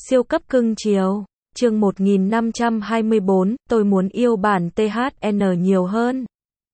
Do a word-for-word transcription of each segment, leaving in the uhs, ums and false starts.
Siêu cấp cưng chiều. Chương một nghìn năm trăm hai mươi bốn, tôi muốn yêu bản tê hát en nhiều hơn.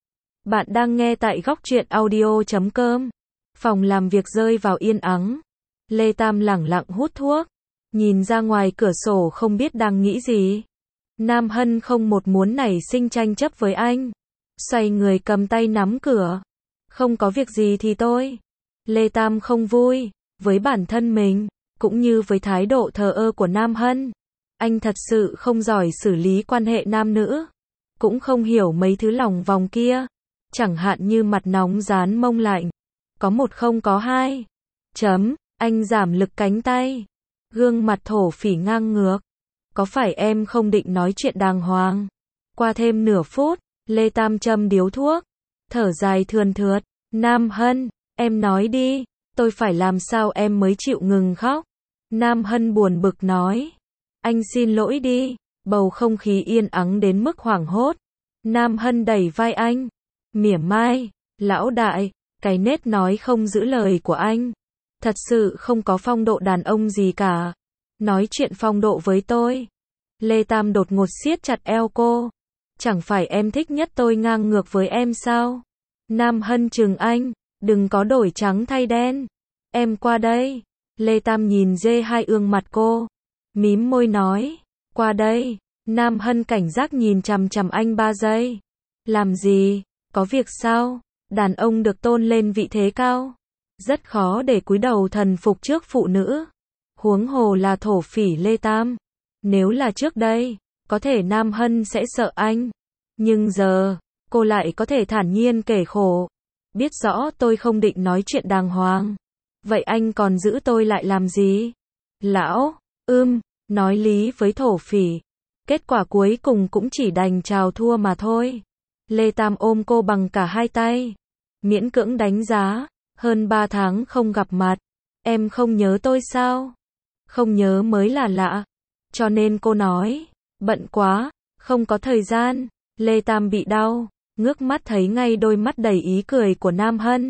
Bạn đang nghe tại góc truyện audio chấm com. Phòng làm việc rơi vào yên ắng. Lê Tam lẳng lặng hút thuốc, nhìn ra ngoài cửa sổ không biết đang nghĩ gì. Nam Hân không một muốn nảy sinh tranh chấp với anh. Xoay người cầm tay nắm cửa. Không có việc gì thì tôi. Lê Tam không vui với bản thân mình, cũng như với thái độ thờ ơ của Nam Hân. Anh thật sự không giỏi xử lý quan hệ nam nữ, cũng không hiểu mấy thứ lòng vòng kia. Chẳng hạn như mặt nóng dán mông lạnh. Có một không có hai. Chấm, anh giảm lực cánh tay. Gương mặt thổ phỉ ngang ngược. Có phải em không định nói chuyện đàng hoàng? Qua thêm nửa phút, Lê Tam châm điếu thuốc, thở dài thườn thượt. Nam Hân, em nói đi, tôi phải làm sao em mới chịu ngừng khóc? Nam Hân buồn bực nói. Anh xin lỗi đi. Bầu không khí yên ắng đến mức hoảng hốt. Nam Hân đẩy vai anh, mỉa mai. Lão đại, cái nết nói không giữ lời của anh thật sự không có phong độ đàn ông gì cả. Nói chuyện phong độ với tôi. Lê Tam đột ngột siết chặt eo cô. Chẳng phải em thích nhất tôi ngang ngược với em sao? Nam Hân trừng anh, đừng có đổi trắng thay đen. Em qua đây. Lê Tam nhìn dê hai ương mặt cô, mím môi nói, qua đây. Nam Hân cảnh giác nhìn chằm chằm anh ba giây. Làm gì? Có việc sao? Đàn ông được tôn lên vị thế cao, rất khó để cúi đầu thần phục trước phụ nữ. Huống hồ là thổ phỉ Lê Tam. Nếu là trước đây, có thể Nam Hân sẽ sợ anh. Nhưng giờ, cô lại có thể thản nhiên kể khổ. Biết rõ tôi không định nói chuyện đàng hoàng. Vậy anh còn giữ tôi lại làm gì? Lão, ưm, nói lý với thổ phỉ. Kết quả cuối cùng cũng chỉ đành chào thua mà thôi. Lê Tam ôm cô bằng cả hai tay, miễn cưỡng đánh giá. Hơn ba tháng không gặp mặt, em không nhớ tôi sao? Không nhớ mới là lạ. Cho nên cô nói, bận quá, không có thời gian. Lê Tam bị đau, ngước mắt thấy ngay đôi mắt đầy ý cười của Nam Hân.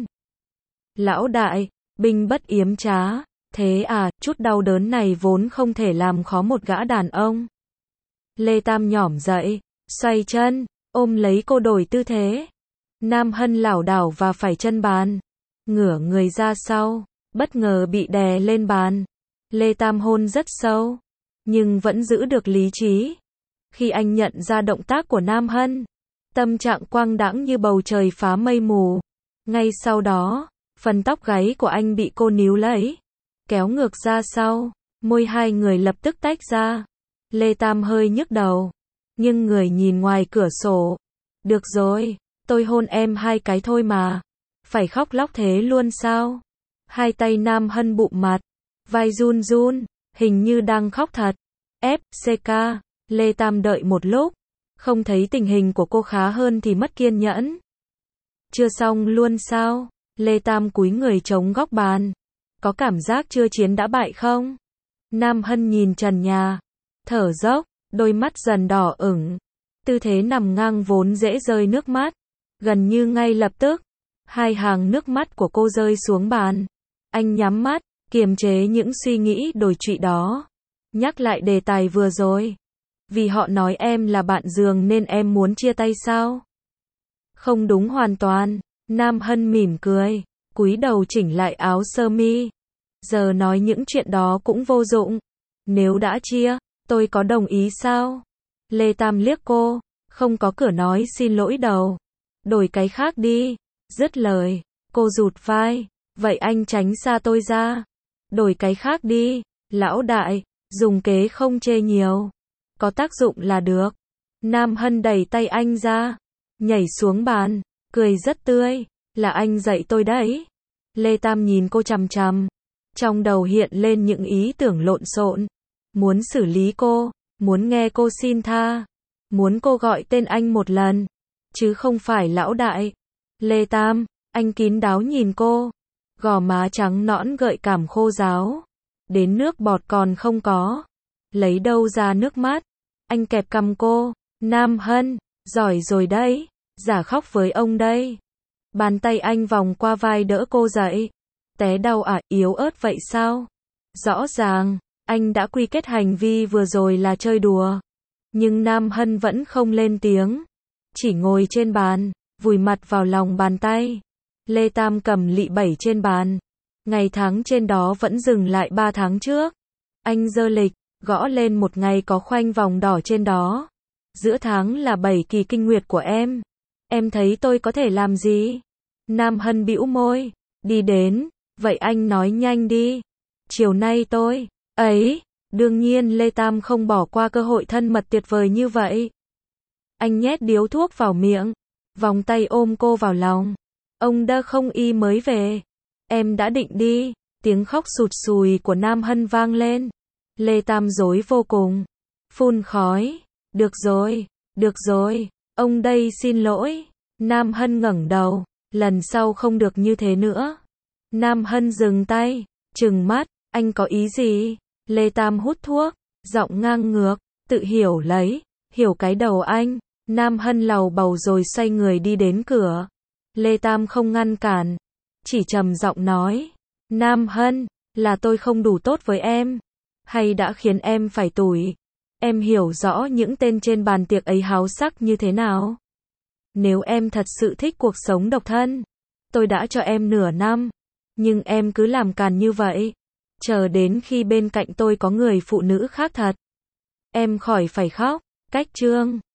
Lão đại, binh bất yếm trá. Thế à, chút đau đớn này vốn không thể làm khó một gã đàn ông. Lê Tam nhỏm dậy, xoay chân, ôm lấy cô đổi tư thế. Nam Hân lảo đảo và phải chân bàn, ngửa người ra sau, bất ngờ bị đè lên bàn. Lê Tam hôn rất sâu, nhưng vẫn giữ được lý trí. Khi anh nhận ra động tác của Nam Hân, tâm trạng quang đãng như bầu trời phá mây mù. Ngay sau đó, phần tóc gáy của anh bị cô níu lấy, kéo ngược ra sau, môi hai người lập tức tách ra. Lê Tam hơi nhức đầu, nhưng người nhìn ngoài cửa sổ. Được rồi, tôi hôn em hai cái thôi mà. Phải khóc lóc thế luôn sao? Hai tay Nam Hân bụm mặt, vai run run, hình như đang khóc thật. ép xê ca, Lê Tam đợi một lúc, không thấy tình hình của cô khá hơn thì mất kiên nhẫn. Chưa xong luôn sao? Lê Tam cúi người chống góc bàn. Có cảm giác chưa chiến đã bại không? Nam Hân nhìn trần nhà, thở dốc, đôi mắt dần đỏ ửng. Tư thế nằm ngang vốn dễ rơi nước mắt. Gần như ngay lập tức, hai hàng nước mắt của cô rơi xuống bàn. Anh nhắm mắt, kiềm chế những suy nghĩ đồi trụy đó. Nhắc lại đề tài vừa rồi. Vì họ nói em là bạn giường nên em muốn chia tay sao? Không đúng hoàn toàn. Nam Hân mỉm cười, cúi đầu chỉnh lại áo sơ mi. Giờ nói những chuyện đó cũng vô dụng. Nếu đã chia, tôi có đồng ý sao? Lê Tam liếc cô, không có cửa nói xin lỗi đâu. Đổi cái khác đi. Dứt lời, cô rụt vai. Vậy anh tránh xa tôi ra. Đổi cái khác đi. Lão đại, dùng kế không chê nhiều. Có tác dụng là được. Nam Hân đẩy tay anh ra, nhảy xuống bàn, cười rất tươi. Là anh dạy tôi đấy. Lê Tam nhìn cô chằm chằm. Trong đầu hiện lên những ý tưởng lộn xộn. Muốn xử lý cô, muốn nghe cô xin tha, muốn cô gọi tên anh một lần, chứ không phải lão đại. Lê Tam, anh kín đáo nhìn cô. Gò má trắng nõn gợi cảm khô ráo. Đến nước bọt còn không có. Lấy đâu ra nước mắt. Anh kẹp cằm cô. Nam Hân, giỏi rồi đấy. Giả khóc với ông đây. Bàn tay anh vòng qua vai đỡ cô dậy. Té đau à, yếu ớt vậy sao? Rõ ràng, Anh đã quy kết hành vi vừa rồi là chơi đùa. Nhưng Nam Hân vẫn không lên tiếng. Chỉ ngồi trên bàn, vùi mặt vào lòng bàn tay. Lê Tam cầm lị bảy trên bàn. Ngày tháng trên đó vẫn dừng lại ba tháng trước. Anh giơ lịch, gõ lên một ngày có khoanh vòng đỏ trên đó. Giữa tháng là bảy kỳ kinh nguyệt của em. Em thấy tôi có thể làm gì? Nam Hân bĩu môi. Đi đến. Vậy anh nói nhanh đi. Chiều nay tôi. Ấy. Đương nhiên Lê Tam không bỏ qua cơ hội thân mật tuyệt vời như vậy. Anh nhét điếu thuốc vào miệng. Vòng tay ôm cô vào lòng. Ông đơ không y mới về. Em đã định đi. Tiếng khóc sụt sùi của Nam Hân vang lên. Lê Tam rối vô cùng. Phun khói. Được rồi. Được rồi. Ông đây xin lỗi. Nam Hân ngẩng đầu. Lần sau không được như thế nữa. Nam Hân dừng tay. Trừng mắt. Anh có ý gì? Lê Tam hút thuốc. Giọng ngang ngược. Tự hiểu lấy. Hiểu cái đầu anh. Nam Hân lầu bầu rồi xoay người đi đến cửa. Lê Tam không ngăn cản. Chỉ trầm giọng nói. Nam Hân. Là tôi không đủ tốt với em. Hay đã khiến em phải tủi. Em hiểu rõ những tên trên bàn tiệc ấy háo sắc như thế nào. Nếu em thật sự thích cuộc sống độc thân, tôi đã cho em nửa năm. Nhưng em cứ làm càn như vậy. Chờ đến khi bên cạnh tôi có người phụ nữ khác thật. Em khỏi phải khóc. Cách chương